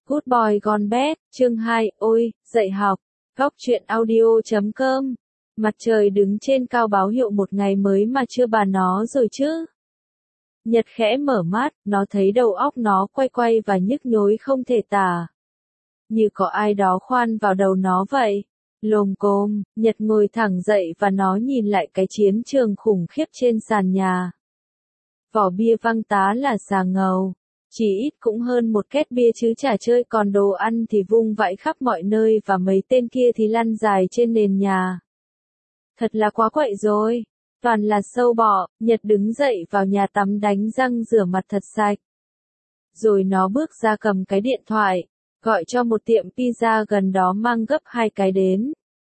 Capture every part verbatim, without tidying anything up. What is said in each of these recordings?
Good Boy Gone Bad, chương hai, ôi, dạy học, góc truyện audio chấm com. Mặt trời đứng trên cao báo hiệu một ngày mới mà chưa bà nó rồi chứ. Nhật khẽ mở mắt, nó thấy đầu óc nó quay quay và nhức nhối không thể tả. Như có ai đó khoan vào đầu nó vậy. Lồm cồm, Nhật ngồi thẳng dậy và nó nhìn lại cái chiến trường khủng khiếp trên sàn nhà. Vỏ bia văng tá là xà ngầu. Chỉ ít cũng hơn một két bia chứ chả chơi, còn đồ ăn thì vung vãi khắp mọi nơi và mấy tên kia thì lăn dài trên nền nhà. Thật là quá quậy rồi. Toàn là sâu bọ. Nhật đứng dậy vào nhà tắm đánh răng rửa mặt thật sạch. Rồi nó bước ra cầm cái điện thoại, gọi cho một tiệm pizza gần đó mang gấp hai cái đến.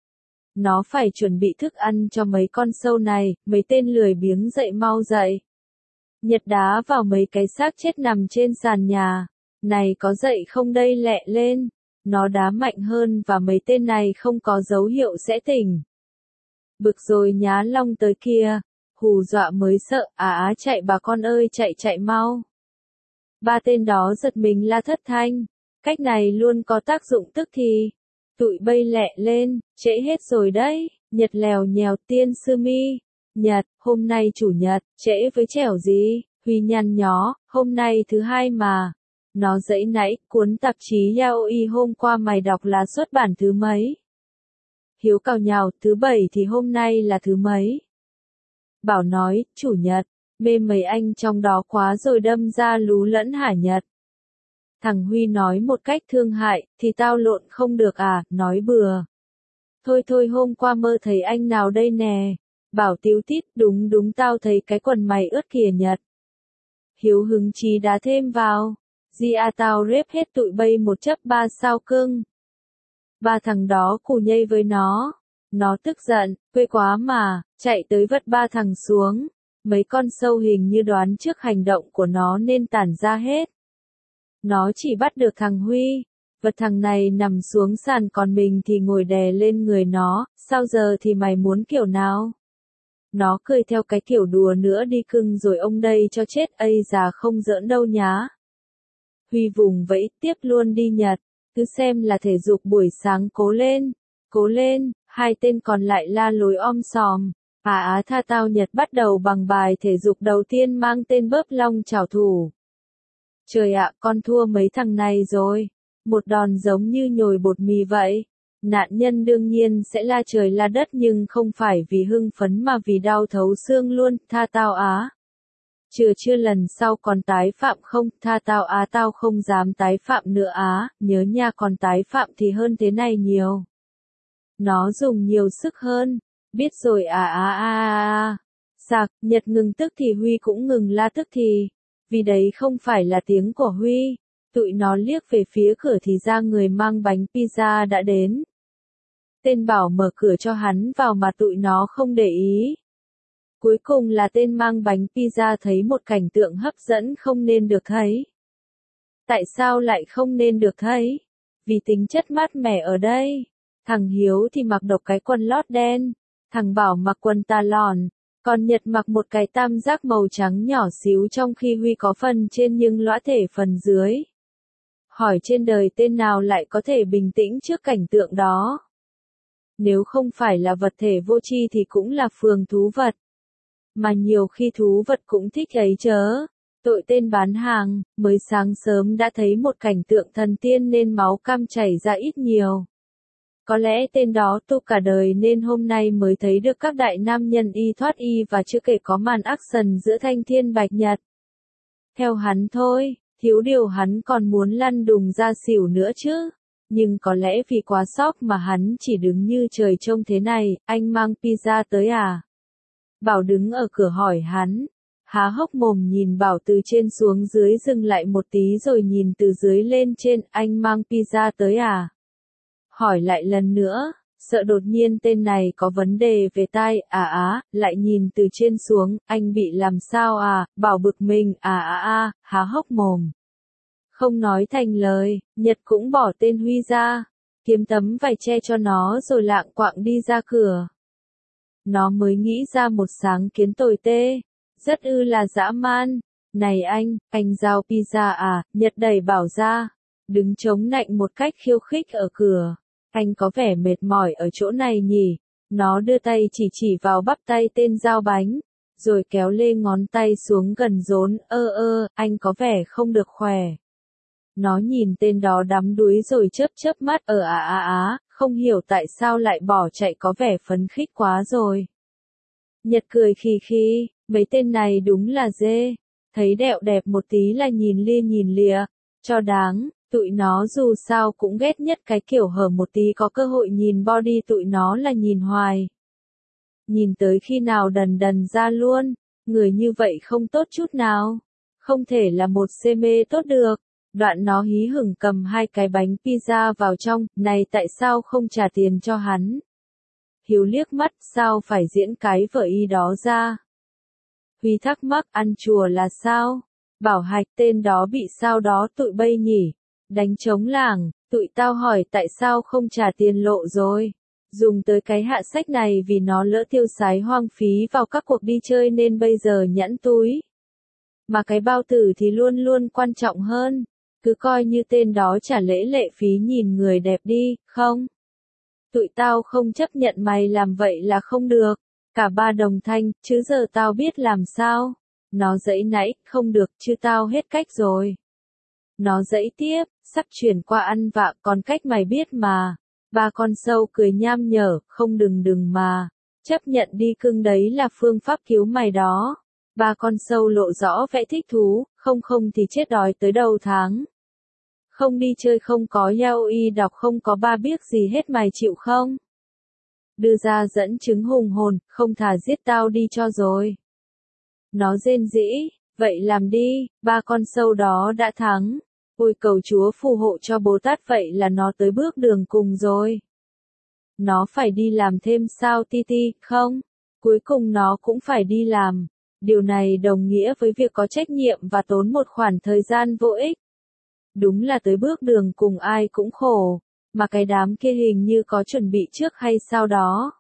Nó phải chuẩn bị thức ăn cho mấy con sâu này, mấy tên lười biếng dậy mau dậy. Nhật đá vào mấy cái xác chết nằm trên sàn nhà. Này có dậy không đây lẹ lên. Nó đá mạnh hơn và mấy tên này không có dấu hiệu sẽ tỉnh. Bực rồi nhá long tới kia. Hù dọa mới sợ, à á chạy bà con ơi chạy chạy mau. Ba tên đó giật mình la thất thanh. Cách này luôn có tác dụng tức thì. Tụi bay lẹ lên, trễ hết rồi đấy. Nhật lèo nhèo tiên sư mi. Nhật, hôm nay chủ nhật, trễ với trẻo gì? Huy nhăn nhó, hôm nay thứ hai mà. Nó dãy nãy, cuốn tạp chí Yaoi hôm qua mày đọc là xuất bản thứ mấy? Hiếu cào nhào, thứ bảy thì hôm nay là thứ mấy? Bảo nói, chủ nhật, mê mấy anh trong đó quá rồi đâm ra lú lẫn hả Nhật? Thằng Huy nói một cách thương hại, thì tao lộn không được à, nói bừa. Thôi thôi hôm qua mơ thấy anh nào đây nè. Bảo tíu tít, đúng đúng tao thấy cái quần mày ướt kìa Nhật. Hiếu hứng chí đá thêm vào. Di à tao rếp hết tụi bay một chấp ba sao cưng. Ba thằng đó cù nhây với nó. Nó tức giận, quê quá mà, chạy tới vất ba thằng xuống. Mấy con sâu hình như đoán trước hành động của nó nên tản ra hết. Nó chỉ bắt được thằng Huy. Vật thằng này nằm xuống sàn còn mình thì ngồi đè lên người nó. Sao giờ thì mày muốn kiểu nào? Nó cười theo cái kiểu đùa nữa đi cưng rồi ông đây cho chết, ây già không giỡn đâu nhá. Huy vùng vẫy tiếp luôn đi Nhật, cứ xem là thể dục buổi sáng, cố lên, cố lên. Hai tên còn lại la lối om sòm. À á tha tao Nhật bắt đầu bằng bài thể dục đầu tiên mang tên bóp long chảo thủ. Trời ạ, con thua mấy thằng này rồi. Một đòn giống như nhồi bột mì vậy. Nạn nhân đương nhiên sẽ la trời la đất nhưng không phải vì hưng phấn mà vì đau thấu xương luôn, tha tao á. Chưa chưa lần sau còn tái phạm không, tha tao á tao không dám tái phạm nữa á, nhớ nha còn tái phạm thì hơn thế này nhiều. Nó dùng nhiều sức hơn, biết rồi à à à à. Sạc, Nhật ngừng tức thì Huy cũng ngừng la tức thì, vì đấy không phải là tiếng của Huy. Tụi nó liếc về phía cửa thì ra người mang bánh pizza đã đến. Tên bảo mở cửa cho hắn vào mà tụi nó không để ý. Cuối cùng là tên mang bánh pizza thấy một cảnh tượng hấp dẫn không nên được thấy. Tại sao lại không nên được thấy? Vì tính chất mát mẻ ở đây. Thằng Hiếu thì mặc độc cái quần lót đen. Thằng Bảo mặc quần tà lòn. Còn Nhật mặc một cái tam giác màu trắng nhỏ xíu trong khi Huy có phần trên nhưng lõa thể phần dưới. Hỏi trên đời tên nào lại có thể bình tĩnh trước cảnh tượng đó? Nếu không phải là vật thể vô tri thì cũng là phường thú vật. Mà nhiều khi thú vật cũng thích ấy chớ. Tội tên bán hàng, mới sáng sớm đã thấy một cảnh tượng thần tiên nên máu cam chảy ra ít nhiều. Có lẽ tên đó tu cả đời nên hôm nay mới thấy được các đại nam nhân y thoát y và chưa kể có màn action giữa thanh thiên bạch nhật. Theo hắn thôi, thiếu điều hắn còn muốn lăn đùng ra xỉu nữa chứ. Nhưng có lẽ vì quá sốc mà hắn chỉ đứng như trời trông thế này, anh mang pizza tới à? Bảo đứng ở cửa hỏi hắn. Há hốc mồm nhìn Bảo từ trên xuống dưới dừng lại một tí rồi nhìn từ dưới lên trên, anh mang pizza tới à? Hỏi lại lần nữa, sợ đột nhiên tên này có vấn đề về tai, à á, lại nhìn từ trên xuống, anh bị làm sao à? Bảo bực mình, à à à, há hốc mồm. Không nói thành lời, Nhật cũng bỏ tên Huy ra, kiếm tấm vải che cho nó rồi lạng quạng đi ra cửa. Nó mới nghĩ ra một sáng kiến tồi tê, rất ư là dã man. Này anh, anh giao pizza à? Nhật đẩy Bảo ra. đứng chống nạnh một cách khiêu khích ở cửa. Anh có vẻ mệt mỏi ở chỗ này nhỉ? Nó đưa tay chỉ chỉ vào bắp tay tên giao bánh, rồi kéo lê ngón tay xuống gần rốn, ơ ơ, anh có vẻ không được khỏe. Nó nhìn tên đó đắm đuối rồi chớp chớp mắt ở à à á, không hiểu tại sao lại bỏ chạy, có vẻ phấn khích quá rồi. Nhật cười khì khì, mấy tên này đúng là dê, thấy đẹo đẹp một tí là nhìn lia nhìn lịa, cho đáng, tụi nó dù sao cũng ghét nhất cái kiểu hở một tí có cơ hội nhìn body tụi nó là nhìn hoài. Nhìn tới khi nào đần đần ra luôn, người như vậy không tốt chút nào, không thể là một xê mê tốt được. Đoạn nó hí hửng cầm hai cái bánh pizza vào trong, này tại sao không trả tiền cho hắn? Hiếu liếc mắt, sao phải diễn cái vở y đó ra? Huy thắc mắc, ăn chùa là sao? Bảo Hạch, tên đó bị sao đó tụi bay nhỉ? Đánh trống làng, tụi tao hỏi tại sao không trả tiền lộ rồi? Dùng tới cái hạ sách này vì nó lỡ tiêu xài hoang phí vào các cuộc đi chơi nên bây giờ nhẵn túi. Mà cái bao tử thì luôn luôn quan trọng hơn. Cứ coi như tên đó trả lễ lệ phí nhìn người đẹp đi, không? Tụi tao không chấp nhận mày làm vậy là không được. Cả ba đồng thanh, chứ giờ tao biết làm sao. Nó dãy nãy, không được, chứ tao hết cách rồi. Nó dãy tiếp, sắp chuyển qua ăn vạ, còn cách mày biết mà. Ba con sâu cười nham nhở, không đừng đừng mà. Chấp nhận đi cưng, đấy là phương pháp cứu mày đó. Ba con sâu lộ rõ vẻ thích thú, không không thì chết đói tới đầu tháng. Không đi chơi, không có yaoi đọc, không có ba biếc gì hết, mày chịu không? Đưa ra dẫn chứng hùng hồn, không thà giết tao đi cho rồi. Nó rên rỉ, vậy làm đi, ba con sâu đó đã thắng. Ôi cầu Chúa phù hộ cho Bồ Tát, vậy là nó tới bước đường cùng rồi. Nó phải đi làm thêm sao Titi, không? Cuối cùng nó cũng phải đi làm. Điều này đồng nghĩa với việc có trách nhiệm và tốn một khoản thời gian vô ích. Đúng là tới bước đường cùng ai cũng khổ, mà cái đám kia hình như có chuẩn bị trước hay sao đó.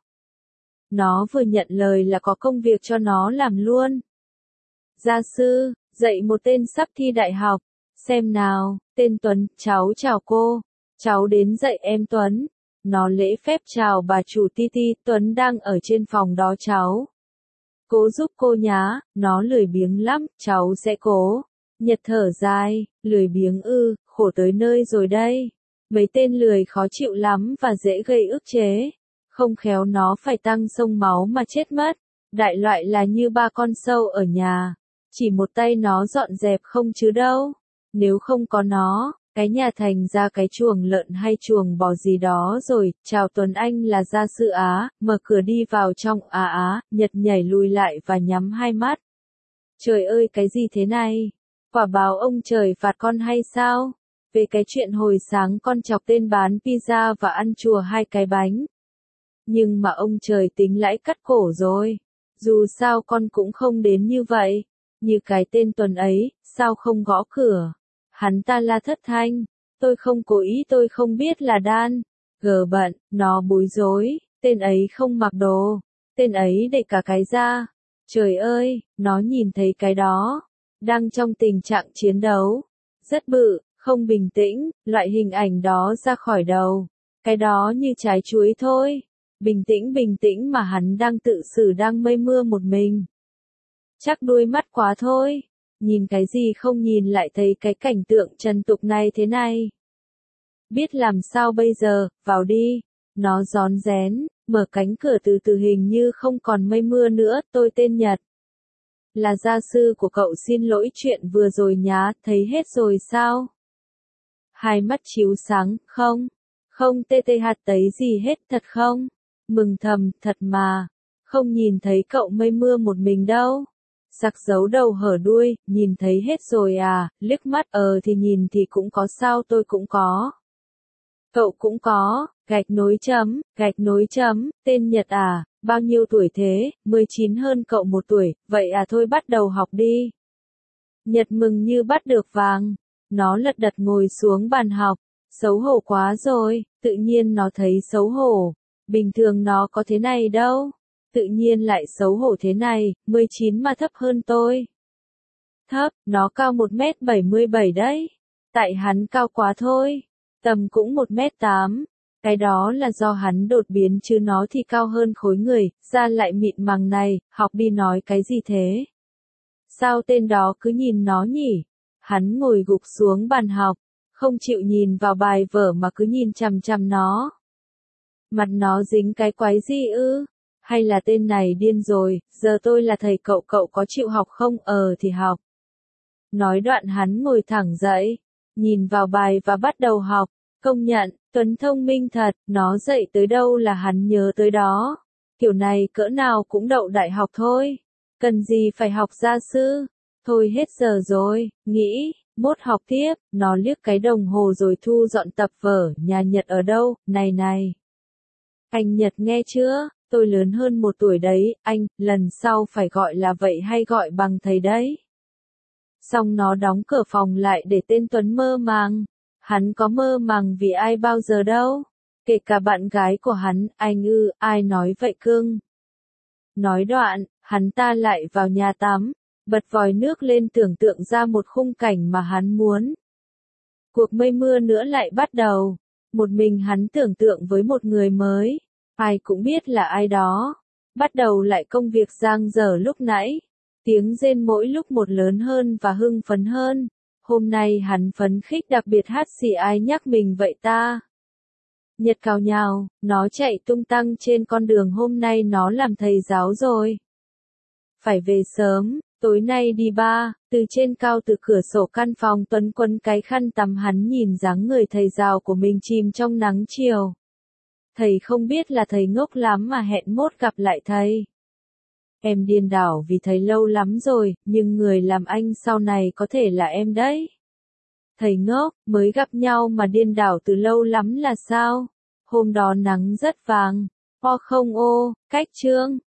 Nó vừa nhận lời là có công việc cho nó làm luôn. Gia sư, dạy một tên sắp thi đại học, xem nào, tên Tuấn, cháu chào cô, cháu đến dạy em Tuấn. Nó lễ phép chào bà chủ Titi, Tuấn đang ở trên phòng đó cháu. Cố giúp cô nhá, nó lười biếng lắm, cháu sẽ cố. Nhật thở dài, lười biếng ư, khổ tới nơi rồi đây. Mấy tên lười khó chịu lắm và dễ gây ức chế. Không khéo nó phải tăng sông máu mà chết mất. Đại loại là như ba con sâu ở nhà. Chỉ một tay nó dọn dẹp không chứ đâu. Nếu không có nó, cái nhà thành ra cái chuồng lợn hay chuồng bò gì đó rồi. Chào Tuấn, anh là gia sư Á, mở cửa đi vào trong. Á á, Nhật nhảy lùi lại và nhắm hai mắt. Trời ơi, cái gì thế này? Quả báo ông trời phạt con hay sao? Về cái chuyện hồi sáng con chọc tên bán pizza và ăn chùa hai cái bánh. Nhưng mà ông trời tính lãi cắt cổ rồi. Dù sao con cũng không đến như vậy. Như cái tên Tuấn ấy, sao không gõ cửa? Hắn ta la thất thanh. Tôi không cố ý, tôi không biết là đan. Gờ bận, nó bối rối. Tên ấy không mặc đồ. Tên ấy để cả cái ra. Trời ơi, nó nhìn thấy cái đó. Đang trong tình trạng chiến đấu. Rất bự, không bình tĩnh, loại hình ảnh đó ra khỏi đầu. Cái đó như trái chuối thôi. Bình tĩnh bình tĩnh mà hắn đang tự xử, đang mây mưa một mình. Chắc đuôi mắt quá thôi. Nhìn cái gì không nhìn lại thấy cái cảnh tượng trần tục này thế này. Biết làm sao bây giờ, vào đi. Nó rón rén, mở cánh cửa từ từ, hình như không còn mây mưa nữa. Tôi tên Nhật. Là gia sư của cậu, xin lỗi chuyện vừa rồi nhá, thấy hết rồi sao? Hai mắt chiếu sáng, không, không tê tê hạt tấy gì hết, thật không? Mừng thầm, thật mà, không nhìn thấy cậu mây mưa một mình đâu. Sặc giấu đầu hở đuôi, nhìn thấy hết rồi à, liếc mắt, ờ thì nhìn thì cũng có sao, tôi cũng có. Cậu cũng có, gạch nối chấm, gạch nối chấm, tên Nhật à, bao nhiêu tuổi thế, mười chín hơn cậu một tuổi, vậy à, thôi bắt đầu học đi. Nhật mừng như bắt được vàng, nó lật đật ngồi xuống bàn học, xấu hổ quá rồi, tự nhiên nó thấy xấu hổ, bình thường nó có thế này đâu, tự nhiên lại xấu hổ thế này, mười chín mà thấp hơn tôi. Thấp, nó cao một mét bảy mươi bảy đấy. Tại hắn cao quá thôi. Tầm cũng một mét tám. Cái đó là do hắn đột biến chứ nó thì cao hơn khối người, da lại mịn màng này, học đi nói cái gì thế? Sao tên đó cứ nhìn nó nhỉ? Hắn ngồi gục xuống bàn học, không chịu nhìn vào bài vở mà cứ nhìn chằm chằm nó. Mặt nó dính cái quái gì ư? Hay là tên này điên rồi, giờ tôi là thầy cậu cậu có chịu học không? Ờ thì học. Nói đoạn hắn ngồi thẳng dậy, nhìn vào bài và bắt đầu học. Công nhận, Tuấn thông minh thật, nó dạy tới đâu là hắn nhớ tới đó. Kiểu này cỡ nào cũng đậu đại học thôi. Cần gì phải học gia sư? Thôi hết giờ rồi, nghĩ, mốt học tiếp, nó liếc cái đồng hồ rồi thu dọn tập vở, nhà Nhật ở đâu, này này. Anh Nhật nghe chưa, tôi lớn hơn một tuổi đấy, anh, lần sau phải gọi là vậy hay gọi bằng thầy đấy. Xong nó đóng cửa phòng lại để tên Tuấn mơ màng. Hắn có mơ màng vì ai bao giờ đâu. Kể cả bạn gái của hắn, anh ư, ai nói vậy cưng. Nói đoạn, hắn ta lại vào nhà tắm, bật vòi nước lên tưởng tượng ra một khung cảnh mà hắn muốn. Cuộc mây mưa nữa lại bắt đầu. Một mình hắn tưởng tượng với một người mới. Ai cũng biết là ai đó. Bắt đầu lại công việc giang dở lúc nãy. Tiếng rên mỗi lúc một lớn hơn và hưng phấn hơn. Hôm nay hắn phấn khích đặc biệt hát xì ai nhắc mình vậy ta. Nhật cào nhào, nó chạy tung tăng trên con đường hôm nay nó làm thầy giáo rồi. Phải về sớm, tối nay đi ba, từ trên cao từ cửa sổ căn phòng Tuấn quấn cái khăn tắm hắn nhìn dáng người thầy giáo của mình chìm trong nắng chiều. Thầy không biết là thầy ngốc lắm mà hẹn mốt gặp lại thầy. Em điên đảo vì thầy lâu lắm rồi, nhưng người làm anh sau này có thể là em đấy. Thầy ngốc, mới gặp nhau mà điên đảo từ lâu lắm là sao? Hôm đó nắng rất vàng. O không ô, cách chương.